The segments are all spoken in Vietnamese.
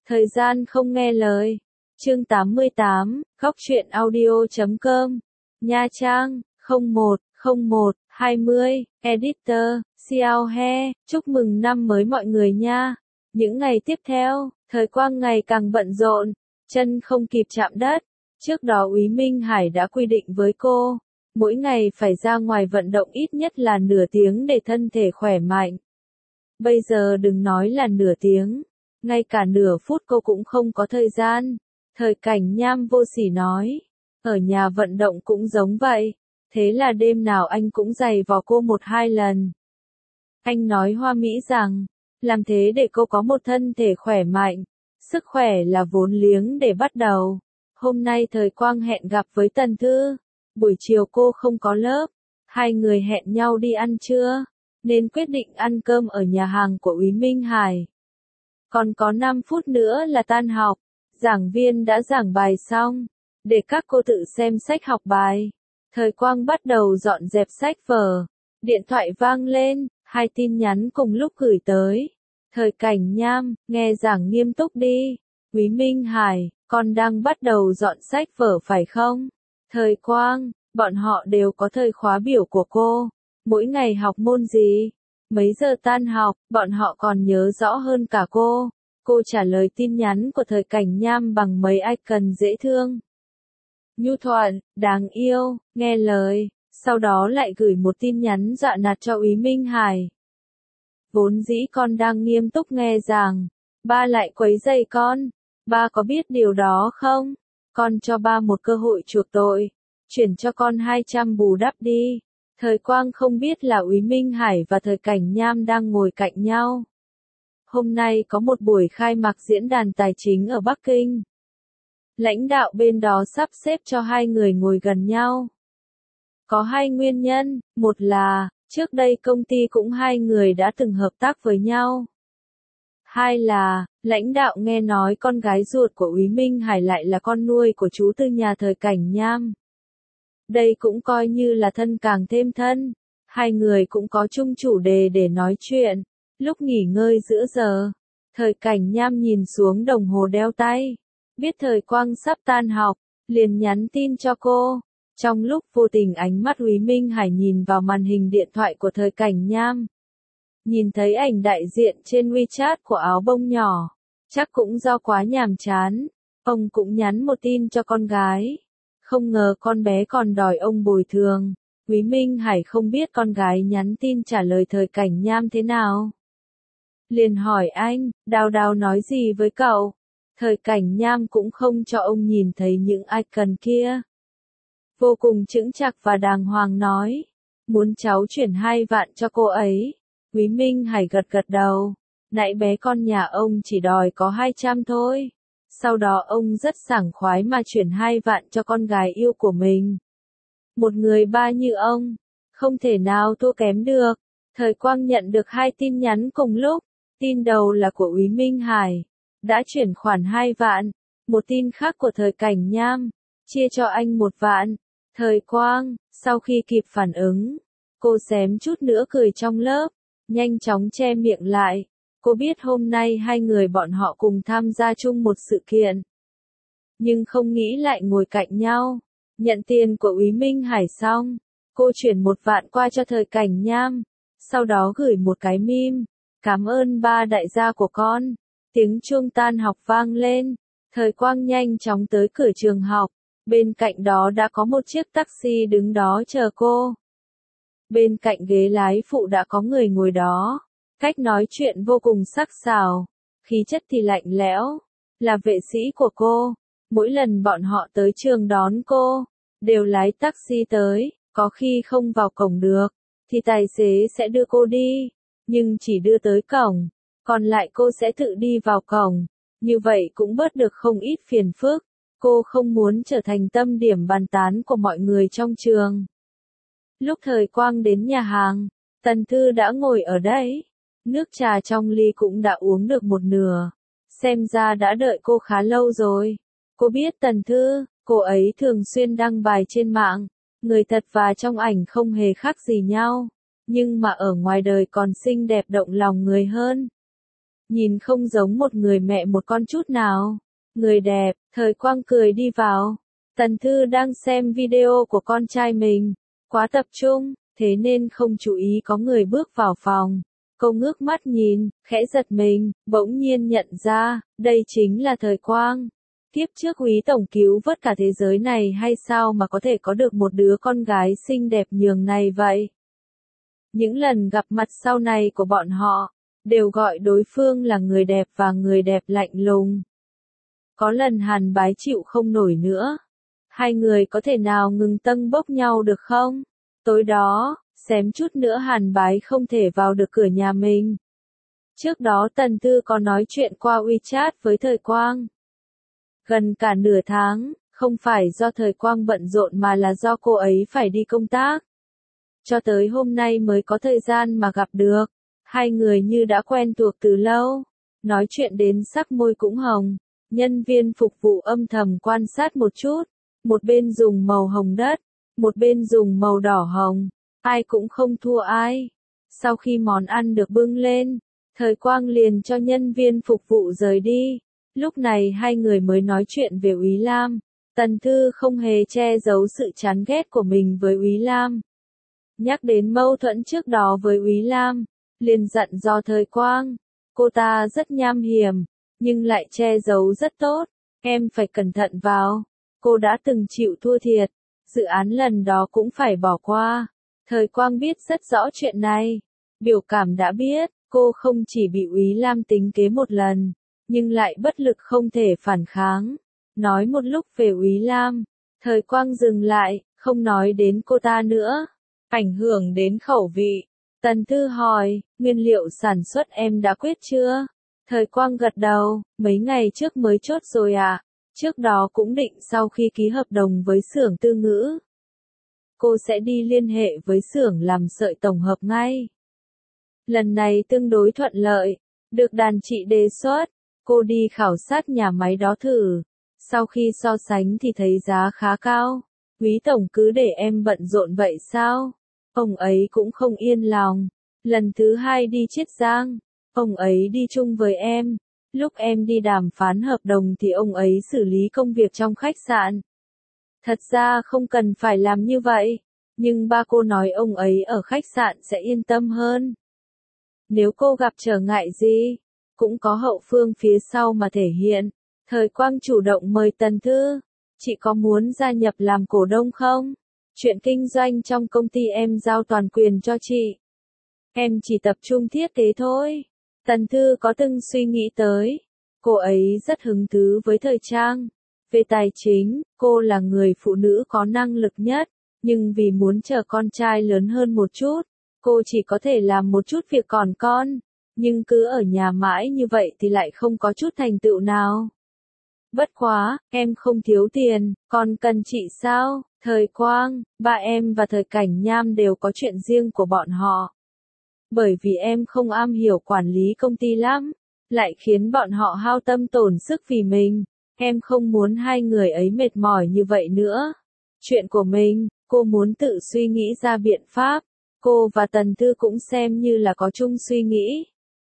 Thời gian không nghe lời. Chương 88, Góc truyện audio.com. Nha Trang, 01/01/20, Editor, Xiao He, chúc mừng năm mới mọi người nha. Những ngày tiếp theo, Thời Quang ngày càng bận rộn, chân không kịp chạm đất. Trước đó Úy Minh Hải đã quy định với cô, mỗi ngày phải ra ngoài vận động ít nhất là nửa tiếng để thân thể khỏe mạnh. Bây giờ đừng nói là nửa tiếng, ngay cả nửa phút cô cũng không có thời gian. Thời Cảnh Nham vô sỉ nói, ở nhà vận động cũng giống vậy, thế là đêm nào anh cũng giày vò cô 1-2 lần. Anh nói hoa mỹ rằng, làm thế để cô có một thân thể khỏe mạnh, sức khỏe là vốn liếng để bắt đầu. Hôm nay Thời Quang hẹn gặp với Tần Thư, buổi chiều cô không có lớp, hai người hẹn nhau đi ăn trưa, nên quyết định ăn cơm ở nhà hàng của Úy Minh Hải. Còn có 5 phút nữa là tan học, giảng viên đã giảng bài xong, để các cô tự xem sách học bài. Thời Quang bắt đầu dọn dẹp sách vở, điện thoại vang lên, 2 tin nhắn cùng lúc gửi tới. Thời Cảnh Nham, nghe giảng nghiêm túc đi. Úy Minh Hải, con đang bắt đầu dọn sách vở phải không? Thời Quang, bọn họ đều có thời khóa biểu của cô. Mỗi ngày học môn gì? Mấy giờ tan học? Bọn họ còn nhớ rõ hơn cả cô. Cô trả lời tin nhắn của Thời Cảnh Nham bằng mấy icon dễ thương. Nhu thuận, đáng yêu, nghe lời. Sau đó lại gửi một tin nhắn dọa nạt cho Úy Minh Hải. Vốn dĩ con đang nghiêm túc nghe giảng, ba lại quấy rầy con. Ba có biết điều đó không? Con cho ba một cơ hội chuộc tội, chuyển cho con 200 bù đắp đi. Thời Quang không biết là Úy Minh Hải và Thời Cảnh Nham đang ngồi cạnh nhau. Hôm nay có một buổi khai mạc diễn đàn tài chính ở Bắc Kinh. Lãnh đạo bên đó sắp xếp cho hai người ngồi gần nhau. Có hai nguyên nhân, một là, trước đây công ty cũng hai người đã từng hợp tác với nhau. Hai là, lãnh đạo nghe nói con gái ruột của Úy Minh Hải lại là con nuôi của chú tư nhà Thời Cảnh Nham. Đây cũng coi như là thân càng thêm thân. Hai người cũng có chung chủ đề để nói chuyện. Lúc nghỉ ngơi giữa giờ, Thời Cảnh Nham nhìn xuống đồng hồ đeo tay. Biết Thời Quang sắp tan học, liền nhắn tin cho cô. Trong lúc vô tình ánh mắt Úy Minh Hải nhìn vào màn hình điện thoại của Thời Cảnh Nham. Nhìn thấy ảnh đại diện trên WeChat của áo bông nhỏ. Chắc cũng do quá nhàm chán. Ông cũng nhắn một tin cho con gái. Không ngờ con bé còn đòi ông bồi thường. Úy Minh Hải không biết con gái nhắn tin trả lời Thời Cảnh Nham thế nào. Liền hỏi anh, Đào Đào nói gì với cậu? Thời Cảnh Nham cũng không cho ông nhìn thấy những icon kia. Vô cùng chững chạc và đàng hoàng nói, muốn cháu chuyển 2 vạn cho cô ấy. Úy Minh Hải gật gật đầu, nãy bé con nhà ông chỉ đòi có 200 thôi. Sau đó ông rất sảng khoái mà chuyển 2 vạn cho con gái yêu của mình. Một người ba như ông, không thể nào thua kém được. Thời Quang nhận được 2 tin nhắn cùng lúc. Tin đầu là của Úy Minh Hải, đã chuyển khoản 2 vạn. Một tin khác của Thời Cảnh Nham, chia cho anh 1 vạn. Thời Quang, sau khi kịp phản ứng, cô xém chút nữa cười trong lớp, nhanh chóng che miệng lại. Cô biết hôm nay hai người bọn họ cùng tham gia chung một sự kiện. Nhưng không nghĩ lại ngồi cạnh nhau. Nhận tiền của Úy Minh Hải xong, cô chuyển 1 vạn qua cho Thời Cảnh Nham. Sau đó gửi một cái meme. Cảm ơn ba đại gia của con. Tiếng chuông tan học vang lên. Thời Quang nhanh chóng tới cửa trường học. Bên cạnh đó đã có một chiếc taxi đứng đó chờ cô. Bên cạnh ghế lái phụ đã có người ngồi đó. Cách nói chuyện vô cùng sắc sảo. Khí chất thì lạnh lẽo. Là vệ sĩ của cô. Mỗi lần bọn họ tới trường đón cô, đều lái taxi tới. Có khi không vào cổng được, thì tài xế sẽ đưa cô đi. Nhưng chỉ đưa tới cổng, còn lại cô sẽ tự đi vào cổng. Như vậy cũng bớt được không ít phiền phức. Cô không muốn trở thành tâm điểm bàn tán của mọi người trong trường. Lúc Thời Quang đến nhà hàng, Tần Thư đã ngồi ở đấy. Nước trà trong ly cũng đã uống được một nửa. Xem ra đã đợi cô khá lâu rồi. Cô biết Tần Thư, cô ấy thường xuyên đăng bài trên mạng. Người thật và trong ảnh không hề khác gì nhau. Nhưng mà ở ngoài đời còn xinh đẹp động lòng người hơn. nhìn không giống một người mẹ một con chút nào. Người đẹp, Thời Quang cười đi vào. Tần Thư đang xem video của con trai mình, quá tập trung, thế nên không chú ý có người bước vào phòng. Cô ngước mắt nhìn, khẽ giật mình, bỗng nhiên nhận ra, đây chính là Thời Quang. Kiếp trước Úy Tổng cứu vớt cả thế giới này hay sao mà có thể có được một đứa con gái xinh đẹp nhường này vậy? Những lần gặp mặt sau này của bọn họ, đều gọi đối phương là người đẹp và người đẹp lạnh lùng. Có lần Hàn Bái chịu không nổi nữa. Hai người có thể nào ngừng tâng bốc nhau được không? Tối đó, xém chút nữa Hàn Bái không thể vào được cửa nhà mình. Trước đó Tần Thư có nói chuyện qua WeChat với Thời Quang. Gần cả nửa tháng, không phải do Thời Quang bận rộn mà là do cô ấy phải đi công tác. Cho tới hôm nay mới có thời gian mà gặp được. Hai người như đã quen thuộc từ lâu. Nói chuyện đến sắc môi cũng hồng. Nhân viên phục vụ âm thầm quan sát một chút. Một bên dùng màu hồng đất, một bên dùng màu đỏ hồng. Ai cũng không thua ai. Sau khi món ăn được bưng lên, Thời Quang liền cho nhân viên phục vụ rời đi. Lúc này hai người mới nói chuyện về Úy Lam. Tần Thư không hề che giấu sự chán ghét của mình với Úy Lam. Nhắc đến mâu thuẫn trước đó với Úy Lam, liền dặn dò Thời Quang. Cô ta rất nham hiểm, nhưng lại che giấu rất tốt. Em phải cẩn thận vào. Cô đã từng chịu thua thiệt. Dự án lần đó cũng phải bỏ qua. Thời Quang biết rất rõ chuyện này. Biểu cảm đã biết, cô không chỉ bị Úy Lam tính kế một lần, nhưng lại bất lực không thể phản kháng. Nói một lúc về Úy Lam, Thời Quang dừng lại, không nói đến cô ta nữa. Ảnh hưởng đến khẩu vị. Tần Thư hỏi, nguyên liệu sản xuất em đã quyết chưa? Thời Quang gật đầu, mấy ngày trước mới chốt rồi ạ. Trước đó cũng định sau khi ký hợp đồng với xưởng Tư Ngữ. Cô sẽ đi liên hệ với xưởng làm sợi tổng hợp ngay. Lần này tương đối thuận lợi, được đàn chị đề xuất, cô đi khảo sát nhà máy đó thử. Sau khi so sánh thì thấy giá khá cao. Úy Tổng cứ để em bận rộn vậy sao? Ông ấy cũng không yên lòng. Lần thứ hai đi Chiết Giang, ông ấy đi chung với em. Lúc em đi đàm phán hợp đồng thì ông ấy xử lý công việc trong khách sạn. Thật ra không cần phải làm như vậy, nhưng ba cô nói ông ấy ở khách sạn sẽ yên tâm hơn. Nếu cô gặp trở ngại gì, cũng có hậu phương phía sau mà thể hiện. Thời Quang chủ động mời Tần Thư. Chị có muốn gia nhập làm cổ đông không? Chuyện kinh doanh trong công ty em giao toàn quyền cho chị. Em chỉ tập trung thiết kế thôi. Tần Thư có từng suy nghĩ tới. Cô ấy rất hứng thú với thời trang. Về tài chính, cô là người phụ nữ có năng lực nhất. Nhưng vì muốn chờ con trai lớn hơn một chút, cô chỉ có thể làm một chút việc còn con. Nhưng cứ ở nhà mãi như vậy thì lại không có chút thành tựu nào. Bất quá, em không thiếu tiền, còn cần chị sao? Thời Quang, ba em và Thời Cảnh Nham đều có chuyện riêng của bọn họ. Bởi vì em không am hiểu quản lý công ty lắm, lại khiến bọn họ hao tâm tổn sức vì mình. Em không muốn hai người ấy mệt mỏi như vậy nữa. Chuyện của mình, cô muốn tự suy nghĩ ra biện pháp. Cô và Tần Thư cũng xem như là có chung suy nghĩ.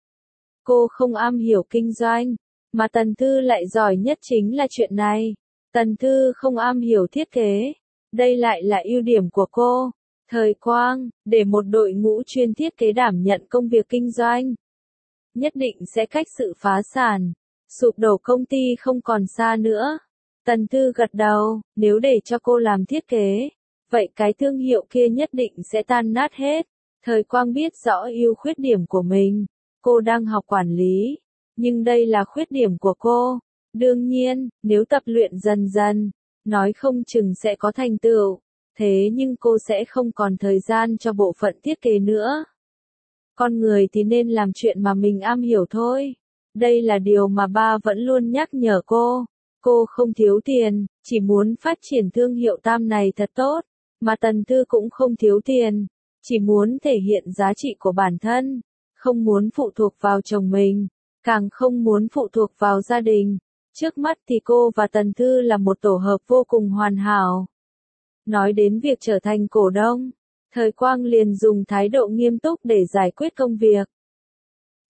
Cô không am hiểu kinh doanh, mà Tần Thư lại giỏi nhất chính là chuyện này. Tần Thư không am hiểu thiết kế. Đây lại là ưu điểm của cô. Thời Quang, để một đội ngũ chuyên thiết kế đảm nhận công việc kinh doanh, nhất định sẽ cách sự phá sản, sụp đổ công ty không còn xa nữa. Tần Thư gật đầu, nếu để cho cô làm thiết kế, vậy cái thương hiệu kia nhất định sẽ tan nát hết. Thời Quang biết rõ ưu khuyết điểm của mình. Cô đang học quản lý, nhưng đây là khuyết điểm của cô. Đương nhiên, nếu tập luyện dần dần, nói không chừng sẽ có thành tựu. Thế nhưng cô sẽ không còn thời gian cho bộ phận thiết kế nữa. Con người thì nên làm chuyện mà mình am hiểu thôi. Đây là điều mà ba vẫn luôn nhắc nhở cô. Cô không thiếu tiền, chỉ muốn phát triển thương hiệu Tam này thật tốt. Mà Tần Thư cũng không thiếu tiền, chỉ muốn thể hiện giá trị của bản thân. Không muốn phụ thuộc vào chồng mình, càng không muốn phụ thuộc vào gia đình. Trước mắt thì cô và Tần Thư là một tổ hợp vô cùng hoàn hảo. Nói đến việc trở thành cổ đông, Thời Quang liền dùng thái độ nghiêm túc để giải quyết công việc.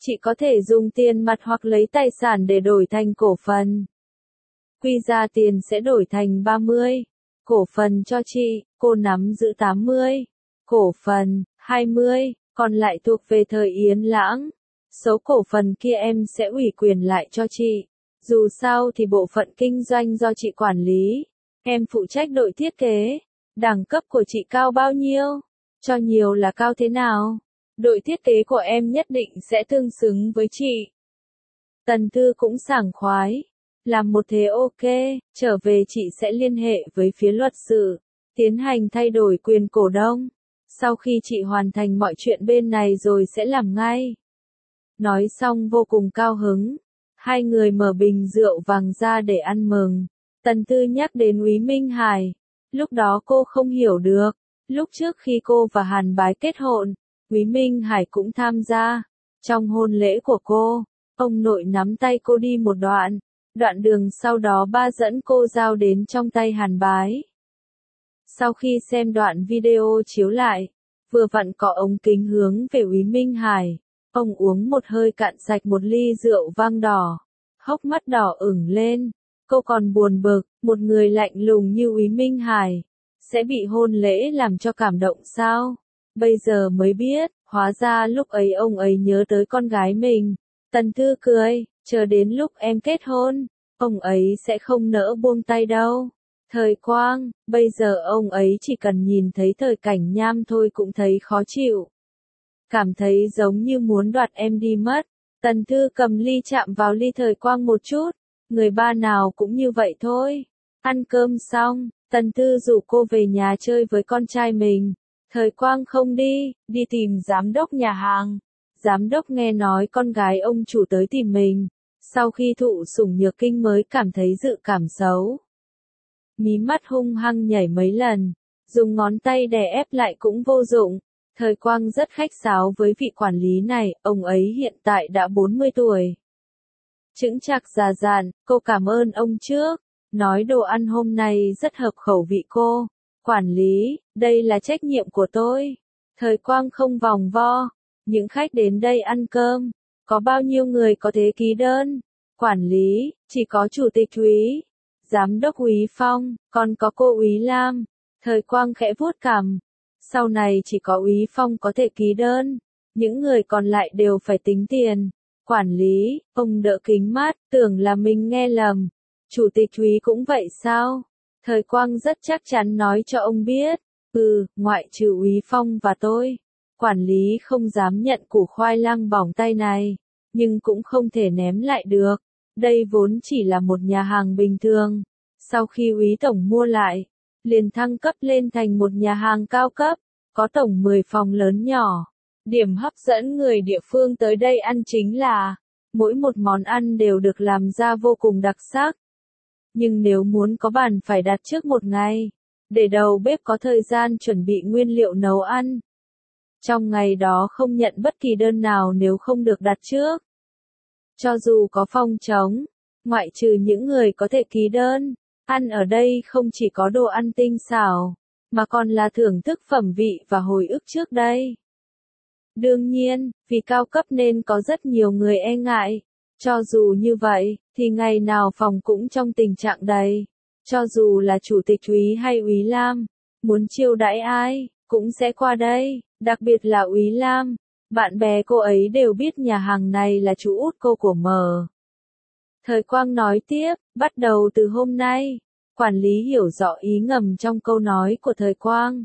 chị có thể dùng tiền mặt hoặc lấy tài sản để đổi thành cổ phần. Quy ra tiền sẽ đổi thành 30. Cổ phần cho chị, cô nắm giữ 80. Cổ phần, 20, còn lại thuộc về thời Yến Lãng. Số cổ phần kia em sẽ ủy quyền lại cho chị. Dù sao thì bộ phận kinh doanh do chị quản lý. Em phụ trách đội thiết kế. Đẳng cấp của chị cao bao nhiêu? Cho nhiều là cao thế nào? Đội thiết kế của em nhất định sẽ tương xứng với chị. Tần Thư cũng sảng khoái. Làm một thế ok, trở về chị sẽ liên hệ với phía luật sư, tiến hành thay đổi quyền cổ đông. Sau khi chị hoàn thành mọi chuyện bên này rồi sẽ làm ngay. Nói xong vô cùng cao hứng. Hai người mở bình rượu vàng ra để ăn mừng. Tần Tư nhắc đến Úy Minh Hải. Lúc đó cô không hiểu được. Lúc trước khi cô và Hàn Bái kết hôn, Úy Minh Hải cũng tham gia. Trong hôn lễ của cô, ông nội nắm tay cô đi một đoạn. Đoạn đường sau đó ba dẫn cô giao đến trong tay Hàn Bái. Sau khi xem đoạn video chiếu lại, vừa vặn có ống kính hướng về Úy Minh Hải. Ông uống một hơi cạn sạch một ly rượu vang đỏ. Hốc mắt đỏ ửng lên. Cô còn buồn bực, một người lạnh lùng như Úy Minh Hải. Sẽ bị hôn lễ làm cho cảm động sao? Bây giờ mới biết, hóa ra lúc ấy ông ấy nhớ tới con gái mình. Tần Thư cười, chờ đến lúc em kết hôn, ông ấy sẽ không nỡ buông tay đâu. Thời Quang, bây giờ ông ấy chỉ cần nhìn thấy thời cảnh nham thôi cũng thấy khó chịu. Cảm thấy giống như muốn đoạt em đi mất. Tần Thư cầm ly chạm vào ly Thời Quang một chút. Người ba nào cũng như vậy thôi. Ăn cơm xong, Tần Thư rủ cô về nhà chơi với con trai mình. Thời Quang không đi, đi tìm giám đốc nhà hàng. Giám đốc nghe nói con gái ông chủ tới tìm mình. Sau khi thụ sủng nhược kinh mới cảm thấy dự cảm xấu. Mí mắt hung hăng nhảy mấy lần. Dùng ngón tay đè ép lại cũng vô dụng. Thời Quang rất khách sáo với vị quản lý này, ông ấy hiện tại đã 40 tuổi. Chững chạc già dặn, cô cảm ơn ông trước. Nói đồ ăn hôm nay rất hợp khẩu vị cô. Quản lý, đây là trách nhiệm của tôi. Thời Quang không vòng vo. Những khách đến đây ăn cơm. Có bao nhiêu người có thể ký đơn? Quản lý, chỉ có chủ tịch Úy. Giám đốc Úy Phong, còn có cô Úy Lam. Thời Quang khẽ vuốt cằm. Sau này chỉ có Úy Phong có thể ký đơn. Những người còn lại đều phải tính tiền. Quản lý, ông đỡ kính mắt, tưởng là mình nghe lầm. Chủ tịch Úy cũng vậy sao? Thời Quang rất chắc chắn nói cho ông biết. Ngoại trừ Úy Phong và tôi. Quản lý không dám nhận củ khoai lang bỏng tay này. Nhưng cũng không thể ném lại được. Đây vốn chỉ là một nhà hàng bình thường. Sau khi Úy Tổng mua lại, liền thăng cấp lên thành một nhà hàng cao cấp. Có tổng 10 phòng lớn nhỏ. Điểm hấp dẫn người địa phương tới đây ăn chính là mỗi một món ăn đều được làm ra vô cùng đặc sắc. Nhưng nếu muốn có bàn phải đặt trước một ngày, để đầu bếp có thời gian chuẩn bị nguyên liệu nấu ăn. Trong ngày đó không nhận bất kỳ đơn nào nếu không được đặt trước. Cho dù có phòng trống, ngoại trừ những người có thể ký đơn, ăn ở đây không chỉ có đồ ăn tinh xảo, mà còn là thưởng thức phẩm vị và hồi ức trước đây. Đương nhiên, vì cao cấp nên có rất nhiều người e ngại. Cho dù như vậy, thì ngày nào phòng cũng trong tình trạng đầy. Cho dù là chủ tịch Úy hay Úy Lam, muốn chiêu đãi ai, cũng sẽ qua đây, đặc biệt là Úy Lam. Bạn bè cô ấy đều biết nhà hàng này là chú út cô của mờ. Thời Quang nói tiếp, bắt đầu từ hôm nay, quản lý hiểu rõ ý ngầm trong câu nói của Thời Quang.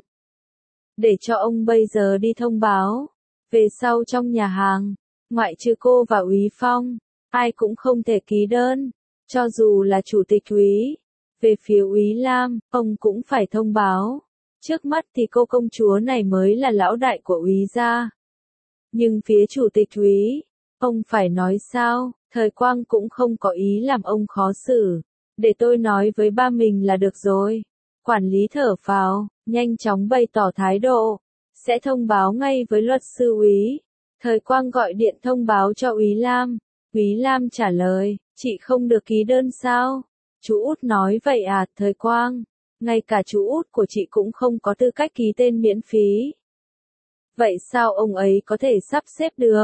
Để cho ông bây giờ đi thông báo. Về sau trong nhà hàng, ngoại trừ cô và Úy Phong, ai cũng không thể ký đơn, cho dù là chủ tịch Úy. Về phía Úy Lam, ông cũng phải thông báo. Trước mắt thì cô công chúa này mới là lão đại của Úy gia. Nhưng phía chủ tịch Úy, ông phải nói sao? Thời Quang cũng không có ý làm ông khó xử. Để tôi nói với ba mình là được rồi. Quản lý thở phào, nhanh chóng bày tỏ thái độ. Sẽ thông báo ngay với luật sư Úy. Thời Quang gọi điện thông báo cho Úy Lam. Úy Lam trả lời, chị không được ký đơn sao? Chú út nói vậy à? Thời Quang, ngay cả chú út của chị cũng không có tư cách ký tên miễn phí. Vậy sao ông ấy có thể sắp xếp được?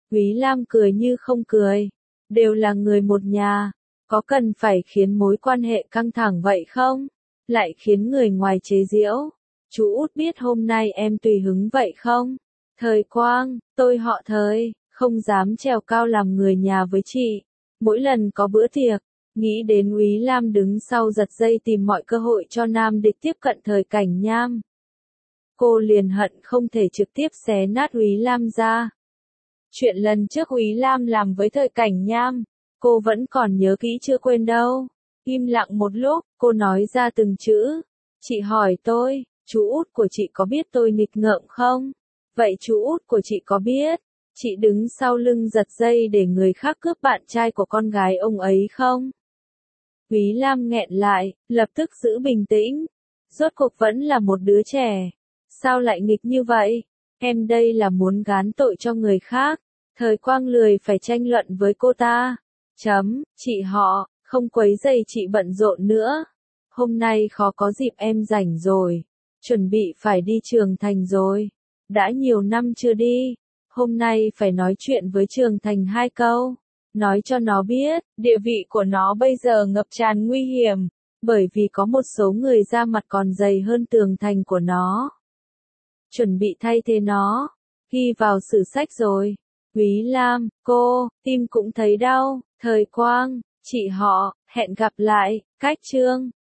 Quý Lam cười như không cười. Đều là người một nhà. Có cần phải khiến mối quan hệ căng thẳng vậy không? Lại khiến người ngoài chế giễu. Chú út biết hôm nay em tùy hứng vậy không? Thời Quang, tôi họ Thời, không dám trèo cao làm người nhà với chị. Mỗi lần có bữa tiệc, nghĩ đến Úy Lam đứng sau giật dây tìm mọi cơ hội cho nam địch tiếp cận Thời Cảnh Nham. Cô liền hận không thể trực tiếp xé nát Úy Lam ra. Chuyện lần trước Úy Lam làm với Thời Cảnh Nham, cô vẫn còn nhớ kỹ chưa quên đâu. Im lặng một lúc, cô nói ra từng chữ. Chị hỏi tôi, chú út của chị có biết tôi nghịch ngợm không? Vậy chú út của chị có biết, chị đứng sau lưng giật dây để người khác cướp bạn trai của con gái ông ấy không? Úy Lam nghẹn lại, lập tức giữ bình tĩnh. Rốt cuộc vẫn là một đứa trẻ. Sao lại nghịch như vậy? Em đây là muốn gán tội cho người khác. Thời Quang lười phải tranh luận với cô ta. Chị họ, không quấy rầy chị bận rộn nữa. Hôm nay khó có dịp em rảnh rồi. Chuẩn bị phải đi Trường Thành rồi. Đã nhiều năm chưa đi. Hôm nay phải nói chuyện với Trường Thành 2 câu. Nói cho nó biết, địa vị của nó bây giờ ngập tràn nguy hiểm. Bởi vì có một số người da mặt còn dày hơn tường thành của nó. Chuẩn bị thay thế nó. Ghi vào sử sách rồi. Úy Lam, cô, tim cũng thấy đau. Thời Quang, chị họ, hẹn gặp lại. Cách chương